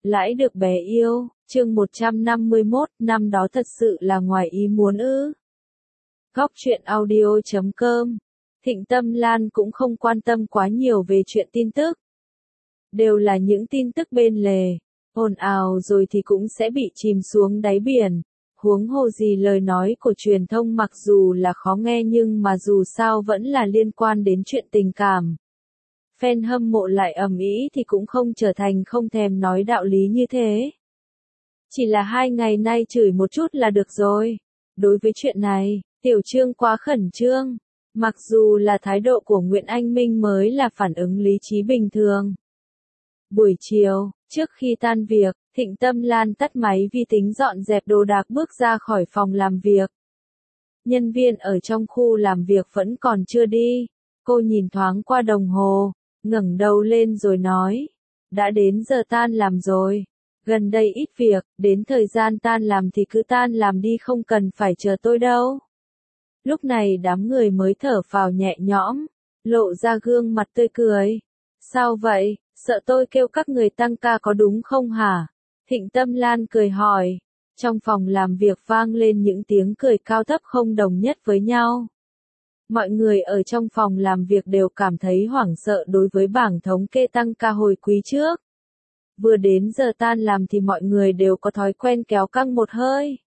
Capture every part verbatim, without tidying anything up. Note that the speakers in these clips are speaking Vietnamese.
Lãi được bé yêu, chương một trăm năm mươi mốt, năm đó thật sự là ngoài ý muốn ư. Góc truyện audio chấm com. Thịnh Tâm Lan cũng không quan tâm quá nhiều về chuyện tin tức. Đều là những tin tức bên lề, ồn ào rồi thì cũng sẽ bị chìm xuống đáy biển. Huống hồ gì lời nói của truyền thông mặc dù là khó nghe nhưng mà dù sao vẫn là liên quan đến chuyện tình cảm. Fan hâm mộ lại ầm ĩ thì cũng không trở thành không thèm nói đạo lý như thế. Chỉ là hai ngày nay chửi một chút là được rồi. Đối với chuyện này, Tiểu Trương quá khẩn trương. Mặc dù là thái độ của Nguyễn Anh Minh mới là phản ứng lý trí bình thường. Buổi chiều, trước khi tan việc, Thịnh Tâm Lan tắt máy vi tính dọn dẹp đồ đạc bước ra khỏi phòng làm việc. Nhân viên ở trong khu làm việc vẫn còn chưa đi. Cô nhìn thoáng qua đồng hồ, ngẩng đầu lên rồi nói. Đã đến giờ tan làm rồi. Gần đây ít việc, đến thời gian tan làm thì cứ tan làm đi không cần phải chờ tôi đâu. Lúc này đám người mới thở phào nhẹ nhõm, lộ ra gương mặt tươi cười. Sao vậy, sợ tôi kêu các người tăng ca có đúng không hả? Thịnh Tâm Lan cười hỏi. Trong phòng làm việc vang lên những tiếng cười cao thấp không đồng nhất với nhau. Mọi người ở trong phòng làm việc đều cảm thấy hoảng sợ đối với bảng thống kê tăng ca hồi quý trước. Vừa đến giờ tan làm thì mọi người đều có thói quen kéo căng một hơi.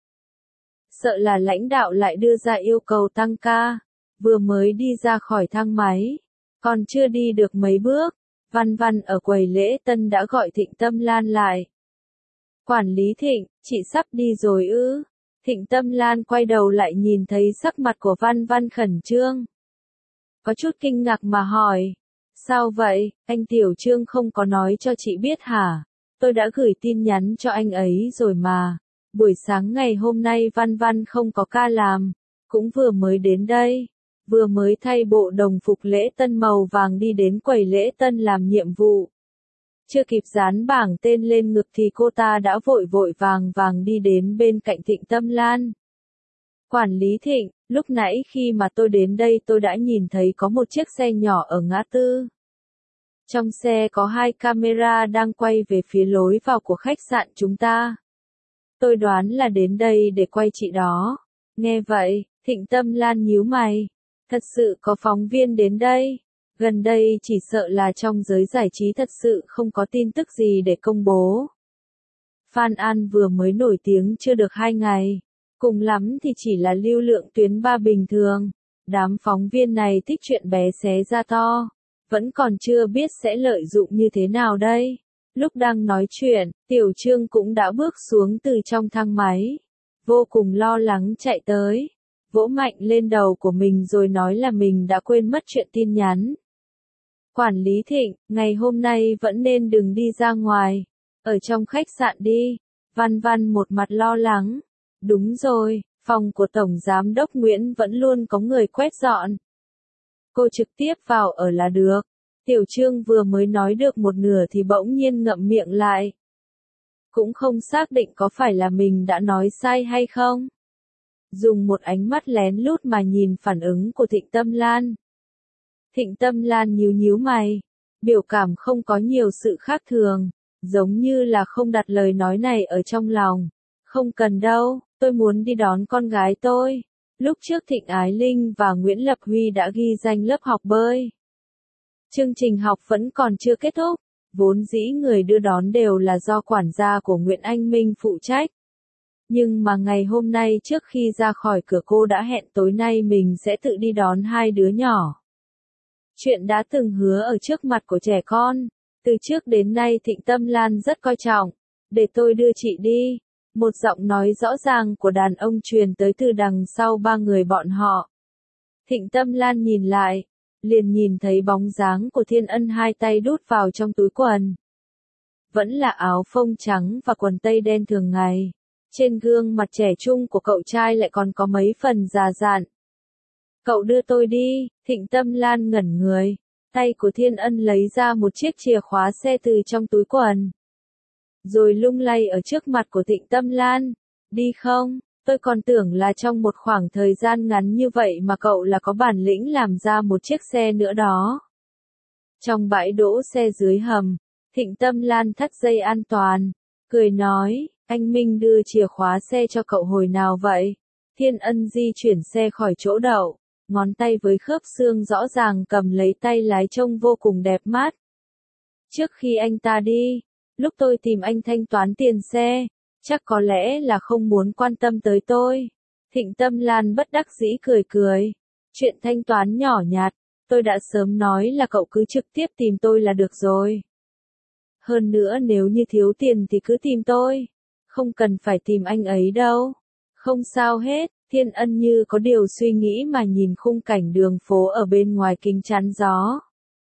Sợ là lãnh đạo lại đưa ra yêu cầu tăng ca. Vừa mới đi ra khỏi thang máy, còn chưa đi được mấy bước, Văn Văn ở quầy lễ tân đã gọi Thịnh Tâm Lan lại. Quản lý Thịnh, chị sắp đi rồi ư? Thịnh Tâm Lan quay đầu lại nhìn thấy sắc mặt của Văn Văn khẩn trương. Có chút kinh ngạc mà hỏi. Sao vậy, anh Tiểu Trương không có nói cho chị biết hả? Tôi đã gửi tin nhắn cho anh ấy rồi mà. Buổi sáng ngày hôm nay Văn Văn không có ca làm, cũng vừa mới đến đây. Vừa mới thay bộ đồng phục lễ tân màu vàng đi đến quầy lễ tân làm nhiệm vụ. Chưa kịp dán bảng tên lên ngực thì cô ta đã vội vội vàng vàng đi đến bên cạnh Thịnh Tâm Lan. Quản lý Thịnh, lúc nãy khi mà tôi đến đây tôi đã nhìn thấy có một chiếc xe nhỏ ở ngã tư. Trong xe có hai camera đang quay về phía lối vào của khách sạn chúng ta. Tôi đoán là đến đây để quay chị đó. Nghe vậy, Thịnh Tâm Lan nhíu mày. Thật sự có phóng viên đến đây. Gần đây chỉ sợ là trong giới giải trí thật sự không có tin tức gì để công bố. Phan An vừa mới nổi tiếng chưa được hai ngày. Cùng lắm thì chỉ là lưu lượng tuyến ba bình thường. Đám phóng viên này thích chuyện bé xé ra to. Vẫn còn chưa biết sẽ lợi dụng như thế nào đây. Lúc đang nói chuyện, Tiểu Trương cũng đã bước xuống từ trong thang máy. Vô cùng lo lắng chạy tới. Vỗ mạnh lên đầu của mình rồi nói là mình đã quên mất chuyện tin nhắn. Quản lý Thịnh, ngày hôm nay vẫn nên đừng đi ra ngoài. Ở trong khách sạn đi. Văn Văn một mặt lo lắng. Đúng rồi, phòng của Tổng Giám đốc Nguyễn vẫn luôn có người quét dọn. Cô trực tiếp vào ở là được. Tiểu Trương vừa mới nói được một nửa thì bỗng nhiên ngậm miệng lại. Cũng không xác định có phải là mình đã nói sai hay không. Dùng một ánh mắt lén lút mà nhìn phản ứng của Thịnh Tâm Lan. Thịnh Tâm Lan nhíu nhíu mày. Biểu cảm không có nhiều sự khác thường. Giống như là không đặt lời nói này ở trong lòng. Không cần đâu, tôi muốn đi đón con gái tôi. Lúc trước Thịnh Ái Linh và Nguyễn Lập Huy đã ghi danh lớp học bơi. Chương trình học vẫn còn chưa kết thúc. Vốn dĩ người đưa đón đều là do quản gia của Nguyễn Anh Minh phụ trách. Nhưng mà ngày hôm nay trước khi ra khỏi cửa cô đã hẹn tối nay mình sẽ tự đi đón hai đứa nhỏ. Chuyện đã từng hứa ở trước mặt của trẻ con. Từ trước đến nay Thịnh Tâm Lan rất coi trọng. Để tôi đưa chị đi. Một giọng nói rõ ràng của đàn ông truyền tới từ đằng sau ba người bọn họ. Thịnh Tâm Lan nhìn lại. Liền nhìn thấy bóng dáng của Thiên Ân hai tay đút vào trong túi quần. Vẫn là áo phông trắng và quần tây đen thường ngày. Trên gương mặt trẻ trung của cậu trai lại còn có mấy phần già dặn. Cậu đưa tôi đi, Thịnh Tâm Lan ngẩn người. Tay của Thiên Ân lấy ra một chiếc chìa khóa xe từ trong túi quần. Rồi lung lay ở trước mặt của Thịnh Tâm Lan. Đi không? Tôi còn tưởng là trong một khoảng thời gian ngắn như vậy mà cậu là có bản lĩnh làm ra một chiếc xe nữa đó. Trong bãi đỗ xe dưới hầm, Thịnh Tâm Lan thắt dây an toàn, cười nói, anh Minh đưa chìa khóa xe cho cậu hồi nào vậy? Thiên Ân di chuyển xe khỏi chỗ đậu, ngón tay với khớp xương rõ ràng cầm lấy tay lái trông vô cùng đẹp mắt. Trước khi anh ta đi, lúc tôi tìm anh thanh toán tiền xe, chắc có lẽ là không muốn quan tâm tới tôi. Thịnh Tâm Lan bất đắc dĩ cười cười. Chuyện thanh toán nhỏ nhặt, tôi đã sớm nói là cậu cứ trực tiếp tìm tôi là được rồi. Hơn nữa nếu như thiếu tiền thì cứ tìm tôi, không cần phải tìm anh ấy đâu. Không sao hết, Thiên Ân như có điều suy nghĩ mà nhìn khung cảnh đường phố ở bên ngoài kính chắn gió.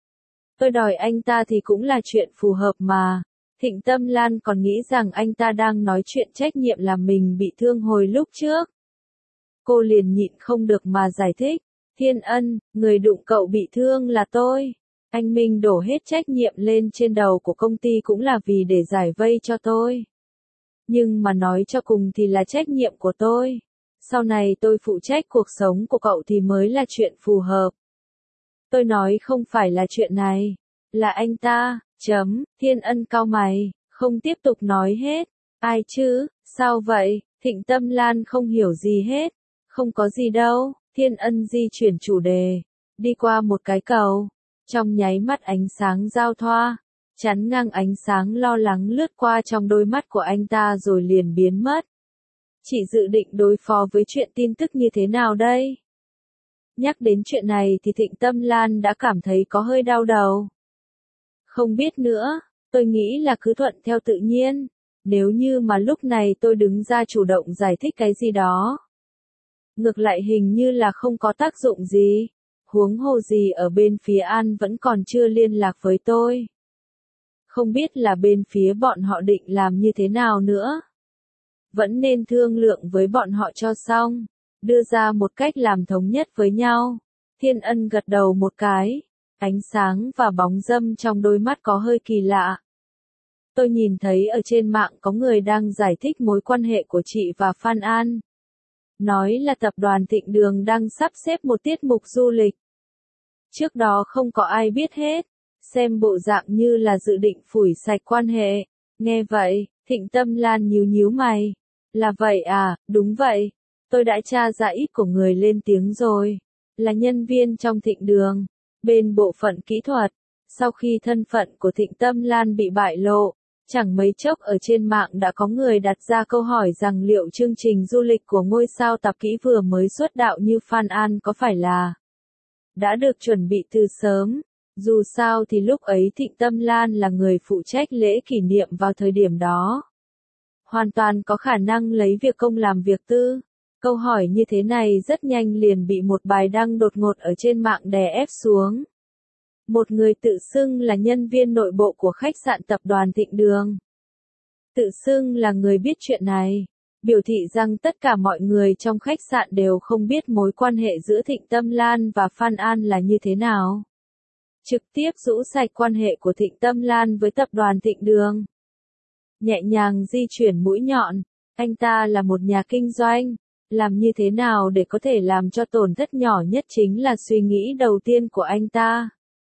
Tôi đòi anh ta thì cũng là chuyện phù hợp mà. Thịnh Tâm Lan còn nghĩ rằng anh ta đang nói chuyện trách nhiệm làm mình bị thương hồi lúc trước. Cô liền nhịn không được mà giải thích. Thiên Ân, người đụng cậu bị thương là tôi. Anh Minh đổ hết trách nhiệm lên trên đầu của công ty cũng là vì để giải vây cho tôi. Nhưng mà nói cho cùng thì là trách nhiệm của tôi. Sau này tôi phụ trách cuộc sống của cậu thì mới là chuyện phù hợp. Tôi nói không phải là chuyện này, là anh ta, chấm, Thiên Ân cau mày, không tiếp tục nói hết. Ai chứ, sao vậy, Thịnh Tâm Lan không hiểu gì hết. Không có gì đâu, Thiên Ân di chuyển chủ đề, đi qua một cái cầu. Trong nháy mắt ánh sáng giao thoa, chắn ngang ánh sáng lo lắng lướt qua trong đôi mắt của anh ta rồi liền biến mất. Chị dự định đối phó với chuyện tin tức như thế nào đây? Nhắc đến chuyện này thì Thịnh Tâm Lan đã cảm thấy có hơi đau đầu. Không biết nữa, tôi nghĩ là cứ thuận theo tự nhiên. Nếu như mà lúc này tôi đứng ra chủ động giải thích cái gì đó, ngược lại hình như là không có tác dụng gì. Huống hồ gì ở bên phía An vẫn còn chưa liên lạc với tôi. Không biết là bên phía bọn họ định làm như thế nào nữa. Vẫn nên thương lượng với bọn họ cho xong, đưa ra một cách làm thống nhất với nhau. Thiên Ân gật đầu một cái, ánh sáng và bóng râm trong đôi mắt có hơi kỳ lạ. Tôi nhìn thấy ở trên mạng có người đang giải thích mối quan hệ của chị và Phan An. Nói là tập đoàn Thịnh Đường đang sắp xếp một tiết mục du lịch. Trước đó không có ai biết hết, xem bộ dạng như là dự định phủi sạch quan hệ. Nghe vậy, Thịnh Tâm Lan nhíu nhíu mày. Là vậy à, đúng vậy. Tôi đã tra ra ít của người lên tiếng rồi. Là nhân viên trong Thịnh Đường, bên bộ phận kỹ thuật. Sau khi thân phận của Thịnh Tâm Lan bị bại lộ, chẳng mấy chốc ở trên mạng đã có người đặt ra câu hỏi rằng liệu chương trình du lịch của ngôi sao tạp kỹ vừa mới xuất đạo như Phan An có phải là đã được chuẩn bị từ sớm. Dù sao thì lúc ấy Thịnh Tâm Lan là người phụ trách lễ kỷ niệm vào thời điểm đó. Hoàn toàn có khả năng lấy việc công làm việc tư. Câu hỏi như thế này rất nhanh liền bị một bài đăng đột ngột ở trên mạng đè ép xuống. Một người tự xưng là nhân viên nội bộ của khách sạn tập đoàn Thịnh Đường. Tự xưng là người biết chuyện này. Biểu thị rằng tất cả mọi người trong khách sạn đều không biết mối quan hệ giữa Thịnh Tâm Lan và Phan An là như thế nào. Trực tiếp rũ sạch quan hệ của Thịnh Tâm Lan với tập đoàn Thịnh Đường. Nhẹ nhàng di chuyển mũi nhọn, anh ta là một nhà kinh doanh, làm như thế nào để có thể làm cho tổn thất nhỏ nhất chính là suy nghĩ đầu tiên của anh ta.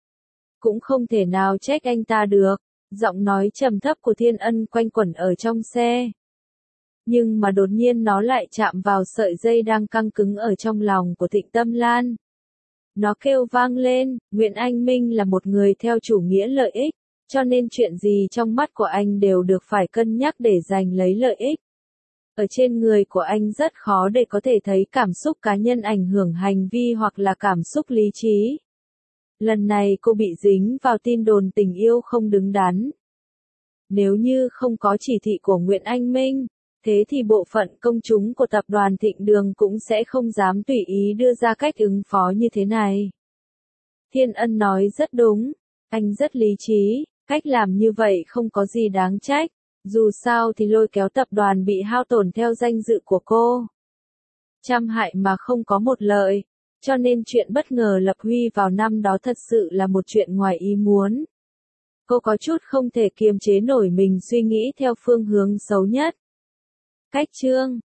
Cũng không thể nào trách anh ta được, giọng nói trầm thấp của Thiên Ân quanh quẩn ở trong xe. Nhưng mà đột nhiên nó lại chạm vào sợi dây đang căng cứng ở trong lòng của Thịnh Tâm Lan. Nó kêu vang lên, Nguyễn Anh Minh là một người theo chủ nghĩa lợi ích, cho nên chuyện gì trong mắt của anh đều được phải cân nhắc để giành lấy lợi ích. Ở trên người của anh rất khó để có thể thấy cảm xúc cá nhân ảnh hưởng hành vi hoặc là cảm xúc lý trí. Lần này cô bị dính vào tin đồn tình yêu không đứng đắn. Nếu như không có chỉ thị của Nguyễn Anh Minh, thế thì bộ phận công chúng của tập đoàn Thịnh Đường cũng sẽ không dám tùy ý đưa ra cách ứng phó như thế này. Thiên Ân nói rất đúng, anh rất lý trí, cách làm như vậy không có gì đáng trách, dù sao thì lôi kéo tập đoàn bị hao tổn theo danh dự của cô. Trăm hại mà không có một lợi, cho nên chuyện bất ngờ lập Huy vào năm đó thật sự là một chuyện ngoài ý muốn. Cô có chút không thể kiềm chế nổi mình suy nghĩ theo phương hướng xấu nhất. Cách chương